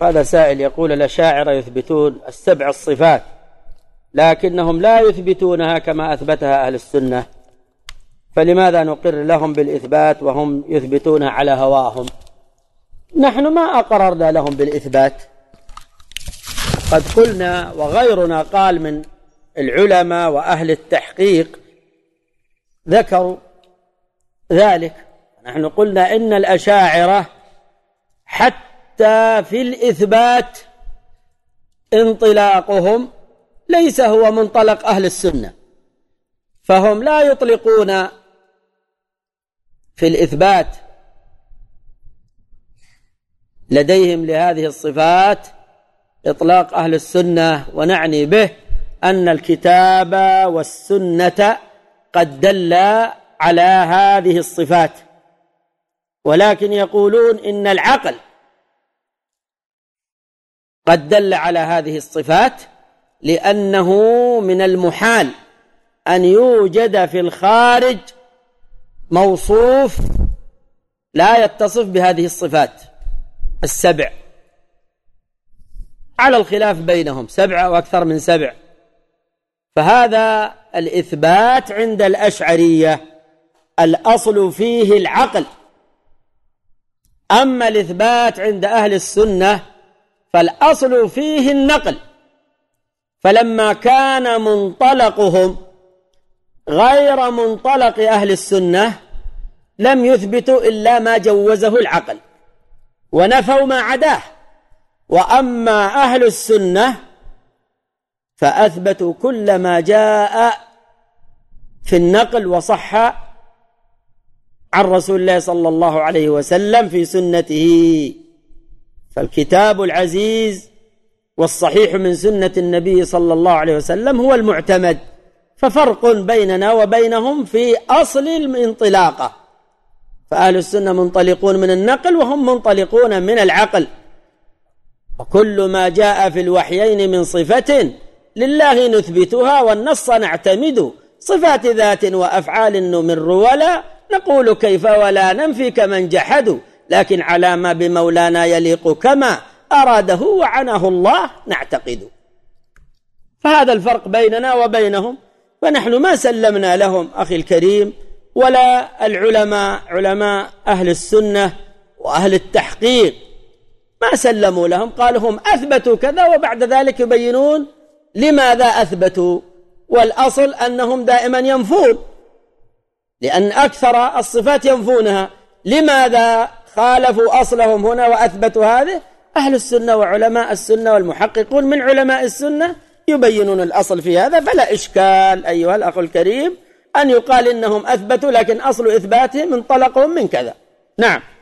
هذا سائل يقول الأشاعرة يثبتون السبع الصفات لكنهم لا يثبتونها كما أثبتها أهل السنة، فلماذا نقر لهم بالإثبات وهم يثبتونها على هواهم؟ نحن ما أقررنا لهم بالإثبات، قد قلنا وغيرنا قال من العلماء وأهل التحقيق ذكروا ذلك. نحن قلنا إن الأشاعرة حتى في الإثبات انطلاقهم ليس هو منطلق أهل السنة، فهم لا يطلقون في الإثبات لديهم لهذه الصفات إطلاق أهل السنة، ونعني به أن الكتاب والسنة قد دل على هذه الصفات، ولكن يقولون إن العقل قد دل على هذه الصفات، لأنه من المحال أن يوجد في الخارج موصوف لا يتصف بهذه الصفات السبع، على الخلاف بينهم 7 وأكثر من 7. فهذا الإثبات عند الأشعرية الأصل فيه العقل، أما الإثبات عند أهل السنة فالأصل فيه النقل. فلما كان منطلقهم غير منطلق أهل السنة لم يثبتوا إلا ما جوزه العقل ونفوا ما عداه، وأما أهل السنة فأثبتوا كل ما جاء في النقل وصح عن رسول الله صلى الله عليه وسلم في سنته. فالكتاب العزيز والصحيح من سنة النبي صلى الله عليه وسلم هو المعتمد، ففرق بيننا وبينهم في أصل الانطلاقة، فأهل السنة منطلقون من النقل وهم منطلقون من العقل. وكل ما جاء في الوحيين من صفة لله نثبتها والنص نعتمد، صفات ذات وأفعال نمر ولا نقول كيف ولا ننفي كمن جحدوا، لكن على ما بمولانا يليق كما أراده وعناه الله نعتقد. فهذا الفرق بيننا وبينهم، ونحن ما سلمنا لهم أخي الكريم، ولا العلماء علماء أهل السنة وأهل التحقيق ما سلموا لهم، قالوا هم أثبتوا كذا وبعد ذلك يبينون لماذا أثبتوا، والأصل أنهم دائما ينفون، لأن أكثر الصفات ينفونها. لماذا خالفوا أصلهم هنا وأثبتوا هذه؟ أهل السنة وعلماء السنة والمحققون من علماء السنة يبينون الأصل في هذا، فلا إشكال أيها الأخ الكريم أن يقال إنهم أثبتوا، لكن أصل إثباتهم انطلقهم من كذا. نعم.